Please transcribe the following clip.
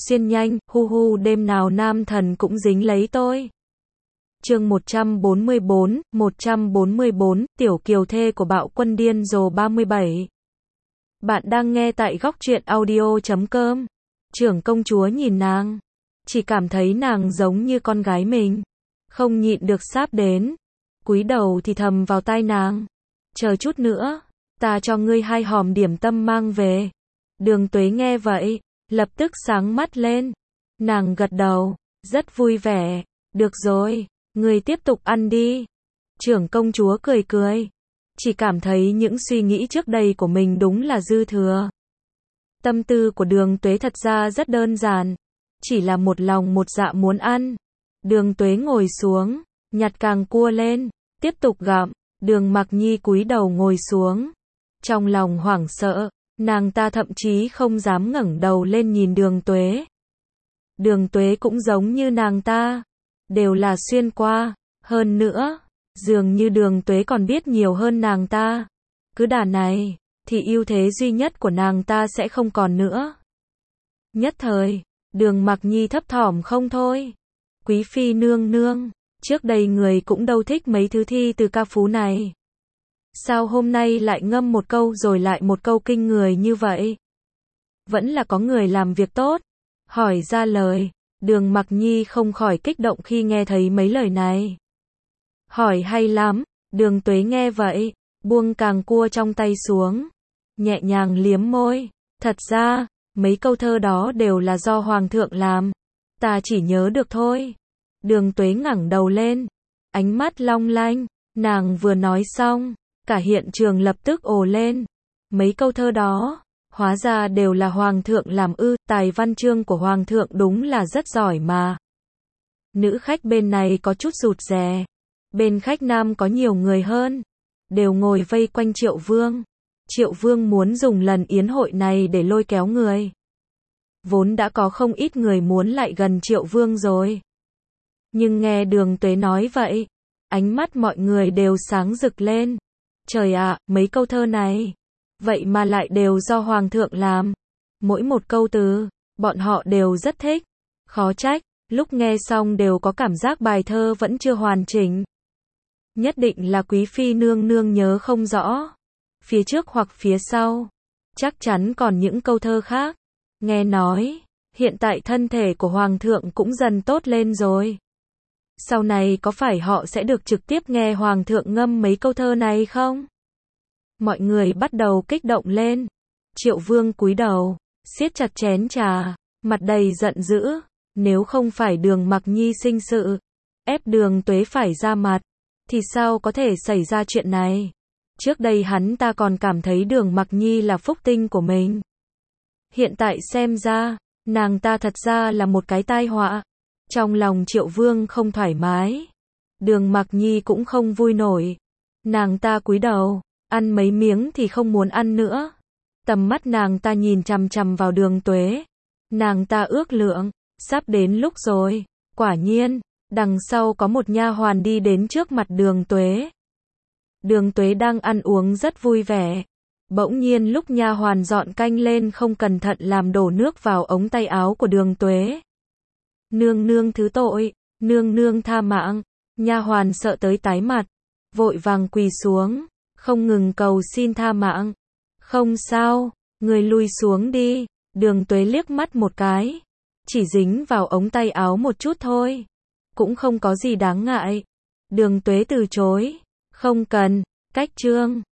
xuyên nhanh, hu hu đêm nào nam thần cũng dính lấy tôi. Chương 144, Tiểu Kiều Thê của Bạo Quân Điên Rồ 37. Bạn đang nghe tại góc truyện audio.com. Trưởng công chúa nhìn nàng, chỉ cảm thấy nàng giống như con gái mình, không nhịn được sáp đến, cúi đầu thì thầm vào tai nàng, chờ chút nữa, ta cho ngươi 2 hòm điểm tâm mang về. Đường Tuế nghe vậy, lập tức sáng mắt lên, nàng gật đầu, rất vui vẻ, được rồi, ngươi tiếp tục ăn đi. Trưởng công chúa cười cười, chỉ cảm thấy những suy nghĩ trước đây của mình đúng là dư thừa. Tâm tư của Đường Tuế thật ra rất đơn giản, chỉ là một lòng một dạ muốn ăn. Đường Tuế ngồi xuống, nhặt càng cua lên, tiếp tục gặm. Đường Mặc Nhi cúi đầu ngồi xuống, trong lòng hoảng sợ, nàng ta thậm chí không dám ngẩng đầu lên nhìn Đường Tuế. Đường Tuế cũng giống như nàng ta, đều là xuyên qua, hơn nữa, dường như Đường Tuế còn biết nhiều hơn nàng ta. Cứ đà này, thì ưu thế duy nhất của nàng ta sẽ không còn nữa. Nhất thời, Đường Mặc Nhi thấp thỏm không thôi. Quý phi nương nương, trước đây người cũng đâu thích mấy thứ thi từ ca phú này. Sao hôm nay lại ngâm một câu rồi lại một câu kinh người như vậy? Vẫn là có người làm việc tốt. Hỏi ra lời, Đường Mặc Nhi không khỏi kích động khi nghe thấy mấy lời này. Hỏi hay lắm, Đường Tuế nghe vậy, buông càng cua trong tay xuống, nhẹ nhàng liếm môi. Thật ra, mấy câu thơ đó đều là do Hoàng thượng làm, ta chỉ nhớ được thôi. Đường Tuế ngẩng đầu lên, ánh mắt long lanh, nàng vừa nói xong, cả hiện trường lập tức ồ lên. Mấy câu thơ đó, hóa ra đều là Hoàng thượng làm ư, tài văn chương của Hoàng thượng đúng là rất giỏi mà. Nữ khách bên này có chút rụt rè, bên khách nam có nhiều người hơn, đều ngồi vây quanh Triệu Vương. Triệu Vương muốn dùng lần yến hội này để lôi kéo người. Vốn đã có không ít người muốn lại gần Triệu Vương rồi. Nhưng nghe Đường Tuế nói vậy, ánh mắt mọi người đều sáng rực lên. Trời ạ, mấy câu thơ này, vậy mà lại đều do Hoàng thượng làm. Mỗi một câu từ, bọn họ đều rất thích. Khó trách, lúc nghe xong đều có cảm giác bài thơ vẫn chưa hoàn chỉnh. Nhất định là quý phi nương nương nhớ không rõ. Phía trước hoặc phía sau, chắc chắn còn những câu thơ khác. Nghe nói, hiện tại thân thể của Hoàng thượng cũng dần tốt lên rồi. Sau này có phải họ sẽ được trực tiếp nghe Hoàng thượng ngâm mấy câu thơ này không? Mọi người bắt đầu kích động lên. Triệu Vương cúi đầu, siết chặt chén trà, mặt đầy giận dữ. Nếu không phải Đường Mặc Nhi sinh sự, ép Đường Tuế phải ra mặt, thì sao có thể xảy ra chuyện này? Trước đây hắn ta còn cảm thấy Đường Mặc Nhi là phúc tinh của mình. Hiện tại xem ra, nàng ta thật ra là một cái tai họa. Trong lòng Triệu Vương không thoải mái. Đường Mặc Nhi cũng không vui nổi. Nàng ta cúi đầu, ăn mấy miếng thì không muốn ăn nữa. Tầm mắt nàng ta nhìn chằm chằm vào Đường Tuế. Nàng ta ước lượng, sắp đến lúc rồi. Quả nhiên, đằng sau có một nha hoàn đi đến trước mặt Đường Tuế. Đường Tuế đang ăn uống rất vui vẻ. Bỗng nhiên lúc nha hoàn dọn canh lên không cẩn thận làm đổ nước vào ống tay áo của Đường Tuế. Nương nương thứ tội, nương nương tha mạng. Nha hoàn sợ tới tái mặt, vội vàng quỳ xuống, không ngừng cầu xin tha mạng. Không sao, người lui xuống đi. Đường Tuế liếc mắt một cái, chỉ dính vào ống tay áo một chút thôi, cũng không có gì đáng ngại. Đường Tuế từ chối, không cần. Cách chương